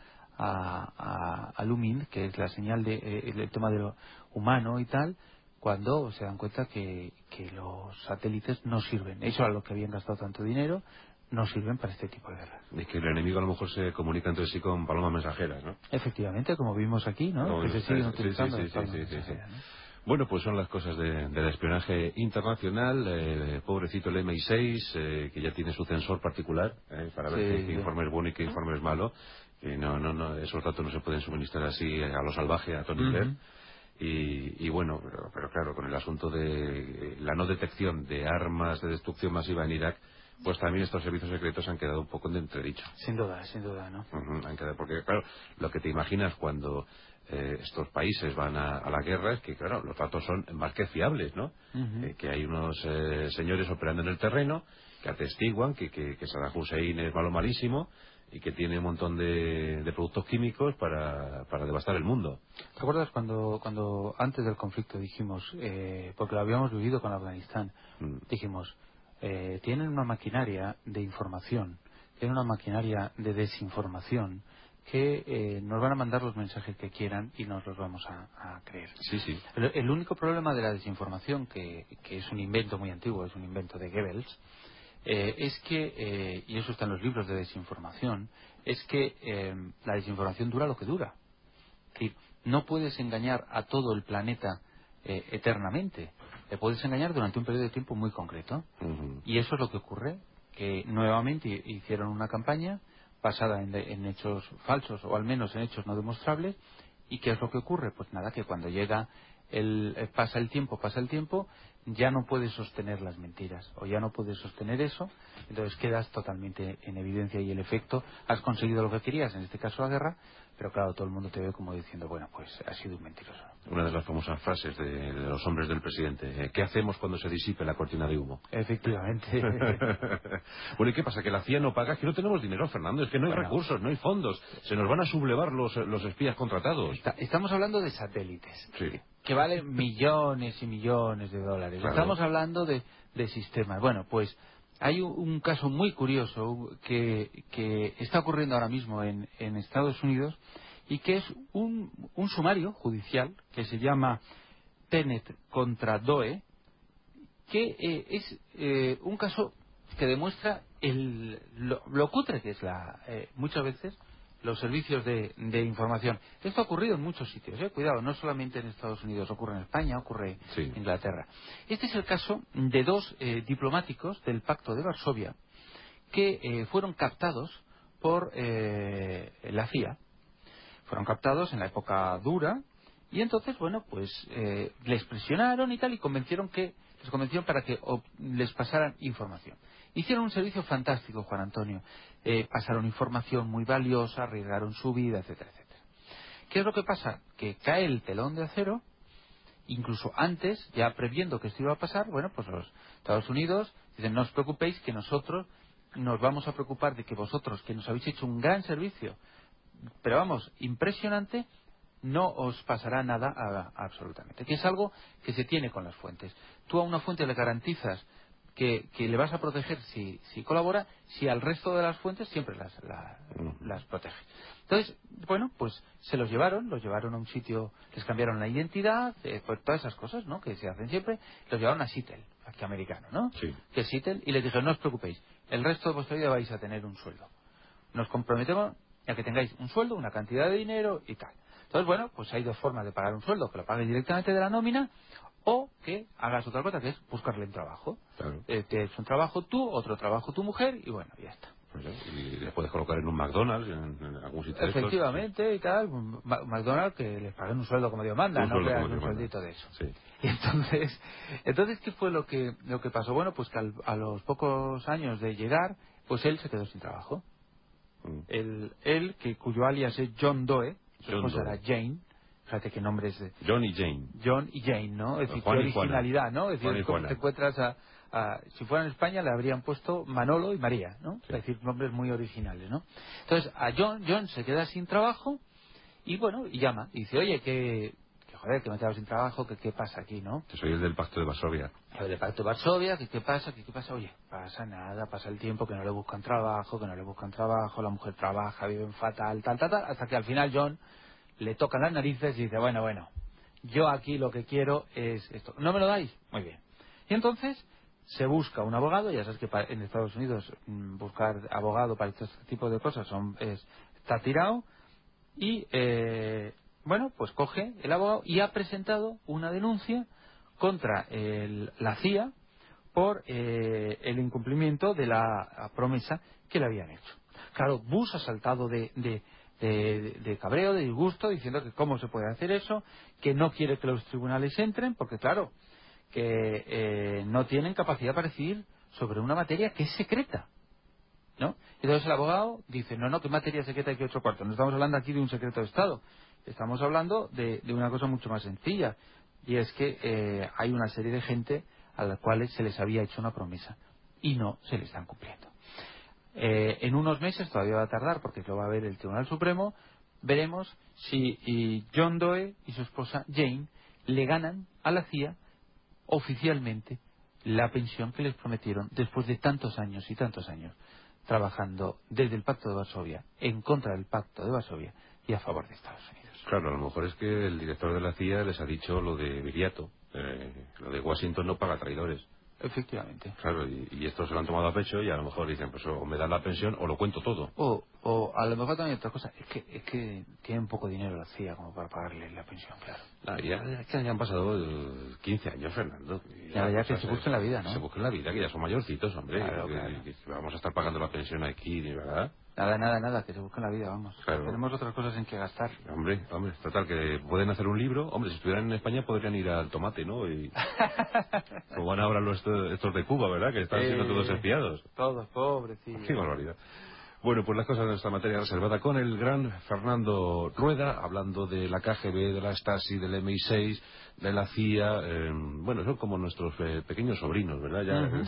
a Lumin, que es la señal el tema de lo humano y tal, cuando se dan cuenta que los satélites no sirven. Eso a lo que habían gastado tanto dinero no sirven para este tipo de guerras.
Es que el enemigo a lo mejor se comunica entre sí con palomas mensajeras, ¿no?
Efectivamente, como vimos aquí, ¿no? Que se siguen utilizando las palomas
Sí.
mensajeras, ¿no?
Bueno, pues son las cosas del espionaje internacional. Pobrecito el MI6, que ya tiene su censor particular para ver qué informe es bueno y qué informe es malo. No, esos datos no se pueden suministrar así a lo salvaje, a Tony Blair. Y bueno, pero claro, con el asunto de la no detección de armas de destrucción masiva en Irak, pues también estos servicios secretos han quedado un poco en entredicho.
Sin duda, ¿no?
Han quedado, porque claro, lo que te imaginas cuando estos países van a la guerra es que, claro, los datos son más que fiables, ¿no? Que hay unos señores operando en el terreno que atestiguan que Saddam Hussein es malísimo y que tiene un montón de productos químicos para devastar el mundo.
¿Te acuerdas cuando antes del conflicto dijimos, porque lo habíamos vivido con Afganistán, dijimos, tienen una maquinaria de información, tienen una maquinaria de desinformación que nos van a mandar los mensajes que quieran y nos los vamos a creer.
Sí.
El único problema de la desinformación, que es un invento muy antiguo, es un invento de Goebbels, es que, y eso está en los libros de desinformación, es que la desinformación dura lo que dura. Es decir, no puedes engañar a todo el planeta eternamente. Le puedes engañar durante un periodo de tiempo muy concreto. Y eso es lo que ocurre, que nuevamente hicieron una campaña basada en hechos falsos, o al menos en hechos no demostrables. ¿Y qué es lo que ocurre? Pues nada, que cuando pasa el tiempo, ya no puedes sostener las mentiras, o ya no puedes sostener eso, entonces quedas totalmente en evidencia y el efecto, has conseguido lo que querías, en este caso la guerra, pero claro, todo el mundo te ve como diciendo, bueno, pues has sido un mentiroso.
Una de las famosas frases de los hombres del presidente, ¿qué hacemos cuando se disipe la cortina de humo?
Efectivamente.
Bueno, ¿y qué pasa? ¿Que la CIA no paga? Es que no tenemos dinero, Fernando, es que no hay recursos, no hay fondos, se nos van a sublevar los espías contratados.
Estamos hablando de satélites.
Sí.
Que valen millones y millones de dólares.
Claro.
Estamos hablando de sistemas. Bueno, pues hay un caso muy curioso que está ocurriendo ahora mismo en Estados Unidos y que es un sumario judicial que se llama Tenet contra Doe, que es un caso que demuestra lo cutre que es muchas veces los servicios de información. Esto ha ocurrido en muchos sitios, cuidado, no solamente en Estados Unidos, ocurre en España, ocurre en Inglaterra. Este es el caso de dos diplomáticos del Pacto de Varsovia que fueron captados por la CIA. Fueron captados en la época dura y entonces, bueno, pues les presionaron y tal y les convencieron para que les pasaran información. Hicieron un servicio fantástico, Juan Antonio. Pasaron información muy valiosa, arriesgaron su vida, etcétera, etcétera. ¿Qué es lo que pasa? Que cae el telón de acero, incluso antes, ya previendo que esto iba a pasar, bueno, pues los Estados Unidos dicen, no os preocupéis que nosotros nos vamos a preocupar de que vosotros, que nos habéis hecho un gran servicio, pero vamos, impresionante, no os pasará nada absolutamente. Que es algo que se tiene con las fuentes. Tú a una fuente le garantizas que le vas a proteger si colabora, si al resto de las fuentes siempre las protege. Entonces, bueno, pues se los llevaron a un sitio, les cambiaron la identidad, pues todas esas cosas, ¿no?, que se hacen siempre, los llevaron a Seattle, aquí americano, ¿no?
Sí.
Que es Seattle, y les dijeron, no os preocupéis, el resto de vuestra vida vais a tener un sueldo. Nos comprometemos a que tengáis un sueldo, una cantidad de dinero y tal. Entonces, bueno, pues hay dos formas de pagar un sueldo: que lo pagues directamente de la nómina, o que hagas otra cosa, que es buscarle un trabajo.
Claro.
Tienes un trabajo tú, otro trabajo tu mujer, y bueno, ya está.
Pues, y le puedes colocar en un McDonald's, en algún sitio de estos.
Efectivamente, y tal, McDonald's, que les paguen un sueldo como Dios manda, no creas un sueldito de eso.
Sí.
Y entonces, ¿qué fue lo que pasó? Bueno, pues que a los pocos años de llegar, pues él se quedó sin trabajo. Él, cuyo alias es John Doe, su esposa era Jane. Fíjate qué nombres de
John y Jane.
John y Jane, ¿no? Es decir, qué
Juan y
originalidad,
Juana.
¿no? Es decir, cómo te encuentras si fuera en España le habrían puesto Manolo y María, ¿no?
Sí.
Es decir, nombres muy originales, ¿no? Entonces, a John se queda sin trabajo y bueno, y llama, y dice, oye, que joder, que me he quedado sin trabajo, que qué pasa aquí, ¿no?
Que soy el del Pacto de Varsovia.
El del Pacto de Varsovia, que qué pasa, oye, pasa nada, pasa el tiempo, que no le buscan trabajo, la mujer trabaja, viven fatal, tal, hasta que al final John le tocan las narices y dice, bueno, yo aquí lo que quiero es esto. ¿No me lo dais? Muy bien. Y entonces se busca un abogado. Ya sabes que en Estados Unidos buscar abogado para este tipo de cosas está tirado. Y bueno, pues coge el abogado y ha presentado una denuncia contra la CIA por el incumplimiento de la promesa que le habían hecho. Claro, Bush ha saltado de cabreo, de disgusto, diciendo que cómo se puede hacer eso, que no quiere que los tribunales entren, porque claro, que no tienen capacidad para decidir sobre una materia que es secreta, ¿no? Entonces el abogado dice, no, que materia secreta hay que 8 cuartos. No estamos hablando aquí de un secreto de Estado, estamos hablando de una cosa mucho más sencilla, y es que hay una serie de gente a las cuales se les había hecho una promesa y no se le están cumpliendo. En unos meses, todavía va a tardar porque lo va a ver el Tribunal Supremo, veremos si John Doe y su esposa Jane le ganan a la CIA oficialmente la pensión que les prometieron después de tantos años y tantos años trabajando desde el Pacto de Varsovia en contra del Pacto de Varsovia y a favor de Estados Unidos.
Claro, a lo mejor es que el director de la CIA les ha dicho lo de Viriato, lo de Washington no paga traidores.
Efectivamente.
Claro, y estos se lo han tomado a pecho y a lo mejor dicen, pues o me dan la pensión o lo cuento todo.
O a lo mejor también otra cosa, es que tienen poco dinero la CIA como para pagarle la pensión, claro.
Ya han pasado 15 años, Fernando.
Ya que se busquen la vida, ¿no?
Se busquen la vida, que ya son mayorcitos, hombre.
Claro.
Que vamos a estar pagando la pensión aquí, ¿verdad?
Nada, que se busquen la vida, vamos.
Claro.
Tenemos otras cosas en que gastar.
Hombre, total, que pueden hacer un libro. Hombre, si estuvieran en España podrían ir al tomate, ¿no? Y como van ahora estos de Cuba, ¿verdad? Que están siendo todos espiados.
Todos, pobres, sí.
Qué barbaridad. Bueno, pues las cosas de nuestra materia reservada con el gran Fernando Rueda, hablando de la KGB, de la Stasi, del MI6, de la CIA. Bueno, son como nuestros pequeños sobrinos, ¿verdad?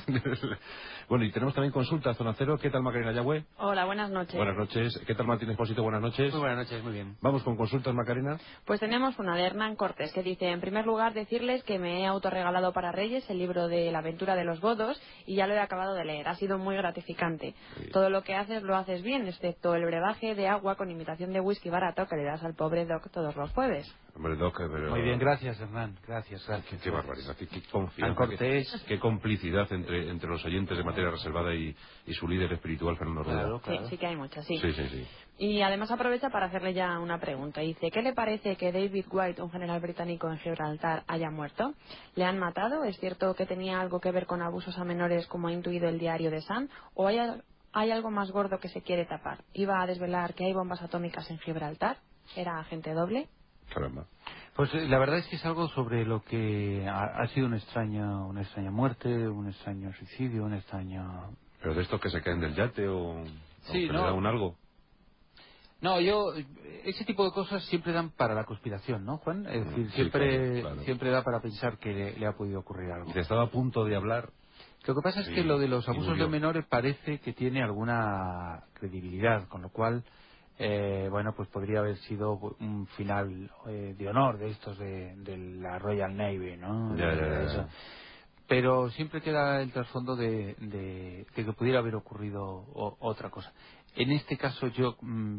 Bueno, y tenemos también consulta, Zona Cero. ¿Qué tal, Macarena Yagüe?
Hola, buenas noches.
Buenas noches. ¿Qué tal, Martín Expósito? Buenas noches.
Muy buenas noches, muy bien.
Vamos con consultas, Macarena.
Pues tenemos una de Hernán Cortés que dice, en primer lugar, decirles que me he autorregalado para Reyes el libro de La aventura de los godos y ya lo he acabado de leer. Ha sido muy gratificante. Sí. Todo lo que haces lo haces bien, excepto el brebaje de agua con imitación de whisky barato que le das al pobre Doc todos los jueves.
Hombre, Doc, pero...
Muy bien, gracias, Hernán. Gracias.
Qué barbaridad, qué confianza, qué complicidad entre los oyentes de materia reservada y su líder espiritual, Fernando Rueda.
Claro.
Sí que hay muchas, sí.
Sí.
Y además aprovecha para hacerle ya una pregunta. Dice, ¿qué le parece que David White, un general británico en Gibraltar, haya muerto? ¿Le han matado? ¿Es cierto que tenía algo que ver con abusos a menores como ha intuido el diario de Sun? ¿O hay algo más gordo que se quiere tapar? ¿Iba a desvelar que hay bombas atómicas en Gibraltar? ¿Era agente doble?
Caramba.
Pues la verdad es que es algo sobre lo que ha sido una extraña muerte, un extraño suicidio, una extraña...
¿Pero de estos que se caen del yate o
sí,
que le da un algo?
No, ese tipo de cosas siempre dan para la conspiración, ¿no, Juan? Es decir, siempre da para pensar que le ha podido ocurrir algo.
Y te estaba a punto de hablar.
Lo que pasa es que lo de los abusos de menores parece que tiene alguna credibilidad, con lo cual, bueno, pues podría haber sido un final de honor de estos de la Royal Navy, ¿no?
Ya.
Pero siempre queda el trasfondo de que pudiera haber ocurrido otra cosa. En este caso yo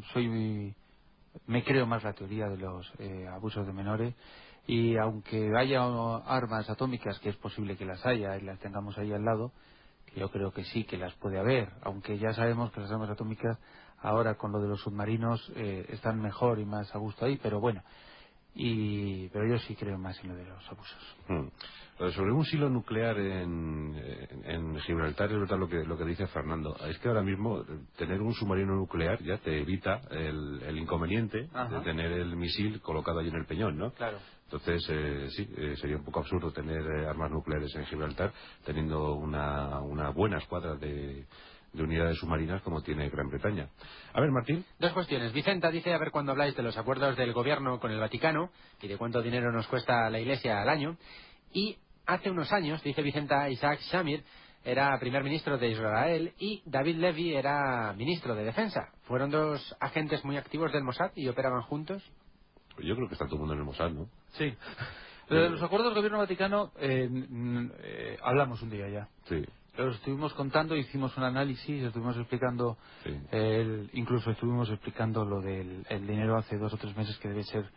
me creo más la teoría de los abusos de menores, y aunque haya armas atómicas, que es posible que las haya y las tengamos ahí al lado, yo creo que sí, que las puede haber, aunque ya sabemos que las armas atómicas ahora con lo de los submarinos están mejor y más a gusto ahí, pero bueno, pero yo sí creo más en lo de los abusos.
Sobre un silo nuclear en Gibraltar, es verdad lo que dice Fernando. Es que ahora mismo tener un submarino nuclear ya te evita el inconveniente de tener el misil colocado allí en el peñón, ¿no?
Claro.
Entonces, sería un poco absurdo tener armas nucleares en Gibraltar teniendo una buena escuadra de unidades submarinas como tiene Gran Bretaña. A ver, Martín.
Dos cuestiones. Vicenta dice, a ver cuando habláis de los acuerdos del gobierno con el Vaticano y de cuánto dinero nos cuesta la Iglesia al año. Y hace unos años, dice Vicenta, Isaac Shamir era primer ministro de Israel y David Levy era ministro de Defensa. ¿Fueron dos agentes muy activos del Mossad y operaban juntos?
Yo creo que está todo el mundo en el Mossad, ¿no?
Sí. De los acuerdos del gobierno vaticano hablamos un día ya.
Sí.
Los estuvimos contando, hicimos un análisis, estuvimos explicando,
Sí.
incluso estuvimos explicando lo del el dinero hace 2 o 3 meses que debe ser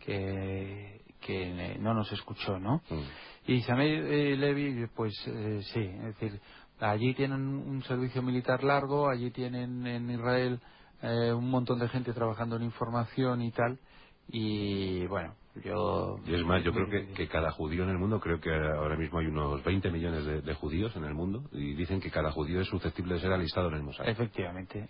que no nos escuchó, ¿no? Y Shamir Levy, pues sí, es decir, allí tienen un servicio militar largo, allí tienen en Israel un montón de gente trabajando en información y tal, y bueno,
y es más, yo creo que cada judío en el mundo, creo que ahora mismo hay unos 20 millones de judíos en el mundo, y dicen que cada judío es susceptible de ser alistado en el Mossad.
Efectivamente,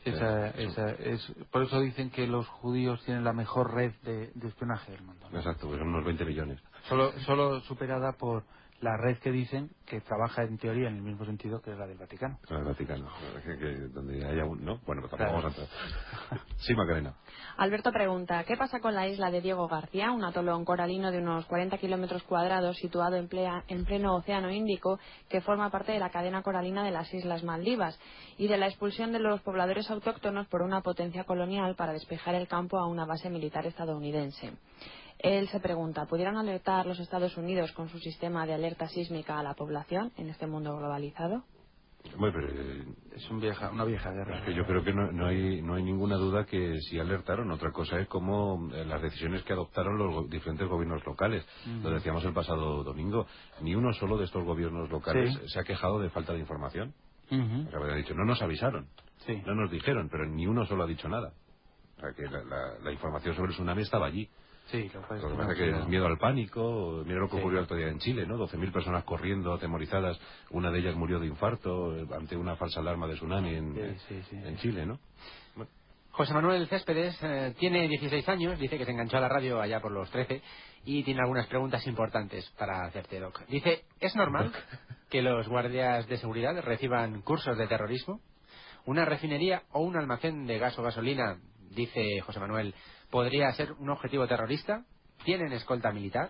por eso dicen que los judíos tienen la mejor red de espionaje del mundo, ¿no?
Exacto, pues son unos 20 millones.
Solo superada por la red que dicen que trabaja en teoría en el mismo sentido que es la del Vaticano.
La del Vaticano, donde haya un... ¿no? Bueno, pues tampoco
Claro.
vamos a entrar. Sí, Macarena.
Alberto pregunta, ¿qué pasa con la isla de Diego García, un atolón coralino de unos 40 kilómetros cuadrados situado en pleno Océano Índico, que forma parte de la cadena coralina de las Islas Maldivas, y de la expulsión de los pobladores autóctonos por una potencia colonial para despejar el campo a una base militar estadounidense? Él se pregunta, ¿pudieran alertar los Estados Unidos con su sistema de alerta sísmica a la población en este mundo globalizado?
Bueno, pero,
Es una vieja guerra.
es que yo creo que no hay ninguna duda que sí alertaron. Otra cosa es cómo las decisiones que adoptaron los diferentes gobiernos locales. Lo decíamos el pasado domingo. Ni uno solo de estos gobiernos locales se ha quejado de falta de información. O sea, dicho, no nos avisaron, no nos dijeron, pero ni uno solo ha dicho nada. O sea, que la información sobre el tsunami estaba allí.
Sí,
Lo que pasa es que es miedo al pánico. Mira lo que ocurrió el otro día en Chile, ¿no? 12.000 personas corriendo, atemorizadas. Una de ellas murió de infarto ante una falsa alarma de tsunami en Chile, ¿no? Bueno.
José Manuel Céspedes tiene 16 años, dice que se enganchó a la radio allá por los 13 y tiene algunas preguntas importantes para hacerte, Doc. Dice, ¿es normal que los guardias de seguridad reciban cursos de terrorismo? ¿Una refinería o un almacén de gas o gasolina, dice José Manuel, podría ser un objetivo terrorista? ¿Tienen escolta militar?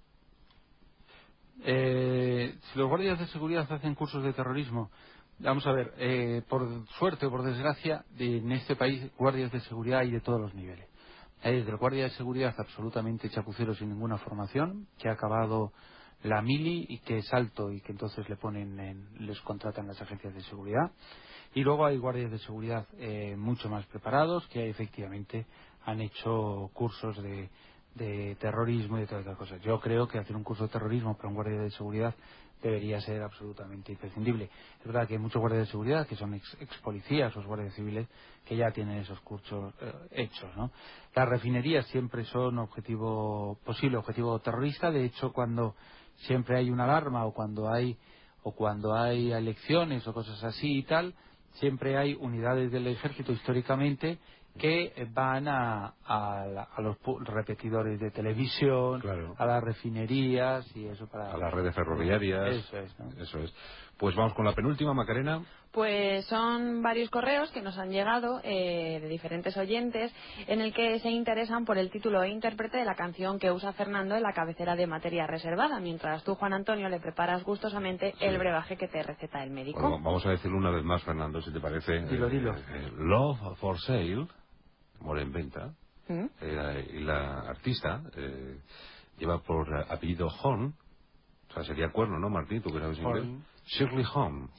Si los guardias de seguridad hacen cursos de terrorismo, vamos a ver, por suerte o por desgracia, en este país guardias de seguridad hay de todos los niveles. Hay desde el guardia de seguridad absolutamente chapucero sin ninguna formación, que ha acabado la mili y que es alto y que entonces les contratan las agencias de seguridad. Y luego hay guardias de seguridad mucho más preparados que efectivamente han hecho cursos de terrorismo y de todas estas cosas. Yo creo que hacer un curso de terrorismo para un guardia de seguridad debería ser absolutamente imprescindible. Es verdad que hay muchos guardias de seguridad que son ex policías o guardias civiles que ya tienen esos cursos hechos, ¿no? Las refinerías siempre son posible objetivo terrorista. De hecho, cuando siempre hay una alarma o cuando hay elecciones o cosas así y tal, siempre hay unidades del ejército históricamente que van a los repetidores de televisión,
Claro,
a las refinerías y eso
a las redes ferroviarias.
Eso es, ¿no?
Eso es. Pues vamos con la penúltima, Macarena.
Pues son varios correos que nos han llegado de diferentes oyentes en el que se interesan por el título e intérprete de la canción que usa Fernando en la cabecera de materia reservada, mientras tú, Juan Antonio, le preparas gustosamente el brebaje que te receta el médico.
Bueno, vamos a decirlo una vez más, Fernando, si te parece.
Dilo.
Love for Sale, amor en venta, y la artista lleva por apellido Horn, o sea, sería cuerno, ¿no, Martín? ¿Tú que sabes inglés? Shirley Horn.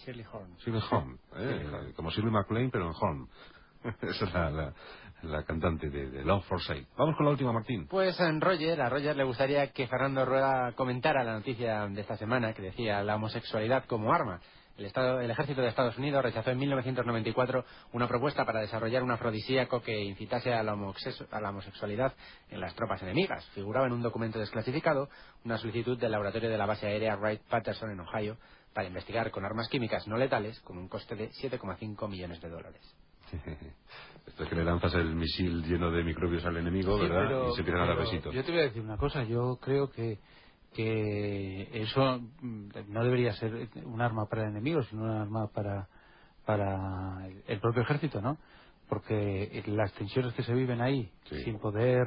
Como Shirley MacLaine, pero en Horn. Esa es la cantante de Love for Sale. Vamos con la última, Martín.
Pues a Roger le gustaría que Fernando Rueda comentara la noticia de esta semana que decía la homosexualidad como arma. El ejército de Estados Unidos rechazó en 1994 una propuesta para desarrollar un afrodisíaco que incitase a la homosexualidad en las tropas enemigas. Figuraba en un documento desclasificado una solicitud del laboratorio de la base aérea Wright-Patterson en Ohio para investigar con armas químicas no letales con un coste de $7,5 millones.
Esto es que le lanzas el misil lleno de microbios al enemigo,
Sí,
¿verdad? Y se empiezan a dar besitos.
Yo te voy a decir una cosa. Yo creo que eso no debería ser un arma para el enemigo, sino un arma para el propio ejército, ¿no? Porque las tensiones que se viven ahí,
Sí.
sin poder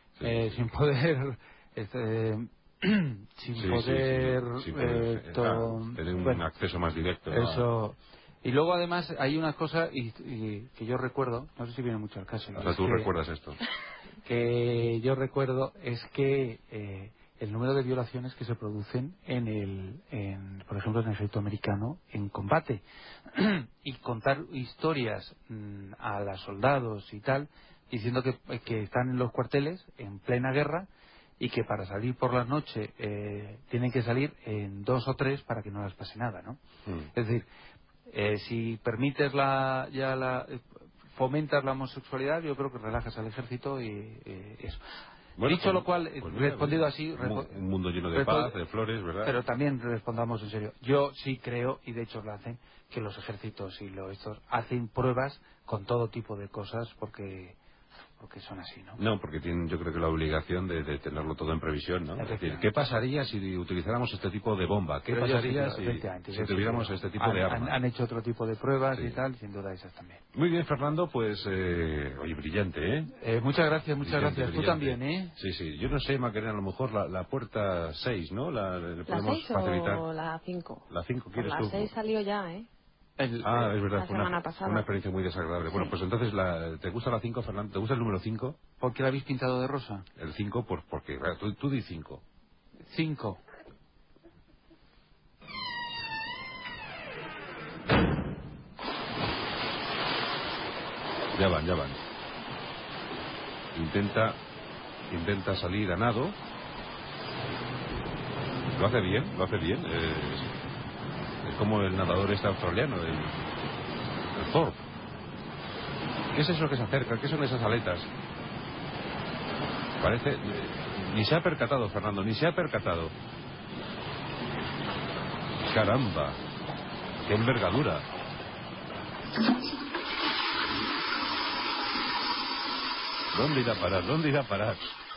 tener un acceso más directo.
Eso. Y luego además hay una cosa y que yo recuerdo, no sé si viene mucho al caso.
O sea, tú recuerdas esto.
Que yo recuerdo es que el número de violaciones que se producen por ejemplo, en el ejército americano en combate y contar historias a los soldados y tal, diciendo que están en los cuarteles en plena guerra y que para salir por la noche tienen que salir en 2 o 3 para que no les pase nada, ¿no? Es decir, si permites fomentas la homosexualidad, yo creo que relajas al ejército y eso.
Bueno,
Dicho lo cual, respondido así...
Un mundo lleno de paz, de flores, ¿verdad?
Pero también respondamos en serio. Yo sí creo, y de hecho lo hacen, que los ejércitos y estos hacen pruebas con todo tipo de cosas porque son así, ¿no?
No, porque tienen, yo creo que la obligación de tenerlo todo en previsión, ¿no? Es decir, ¿qué pasaría si utilizáramos este tipo de bomba? ¿Qué pasaría si tuviéramos este tipo de arma?
Han hecho otro tipo de pruebas y tal, sin duda esas también.
Muy bien, Fernando, pues, oye, brillante, ¿eh?
Muchas gracias. Tú también, ¿eh?
Sí. Yo no sé, Macarena, a lo mejor la puerta 6, ¿no? ¿Le podemos
6
facilitar?
o la 5?
La 5, ¿quieres tú?
La 6 salió ya, ¿eh?
Es verdad, fue una
pasada.
experiencia muy desagradable. Sí. Bueno, pues entonces, ¿te gusta la 5, Fernando? ¿Te gusta el número 5?
¿Por qué la habéis pintado de rosa?
El 5, porque tú di 5.
5.
Ya van. Intenta salir a nado. Lo hace bien. Es como el nadador australiano, el Thorpe. ¿Qué es eso que se acerca? ¿Qué son esas aletas? Parece... Ni se ha percatado, Fernando, ni se ha percatado. ¡Caramba! ¡Qué envergadura! ¿Dónde irá a parar?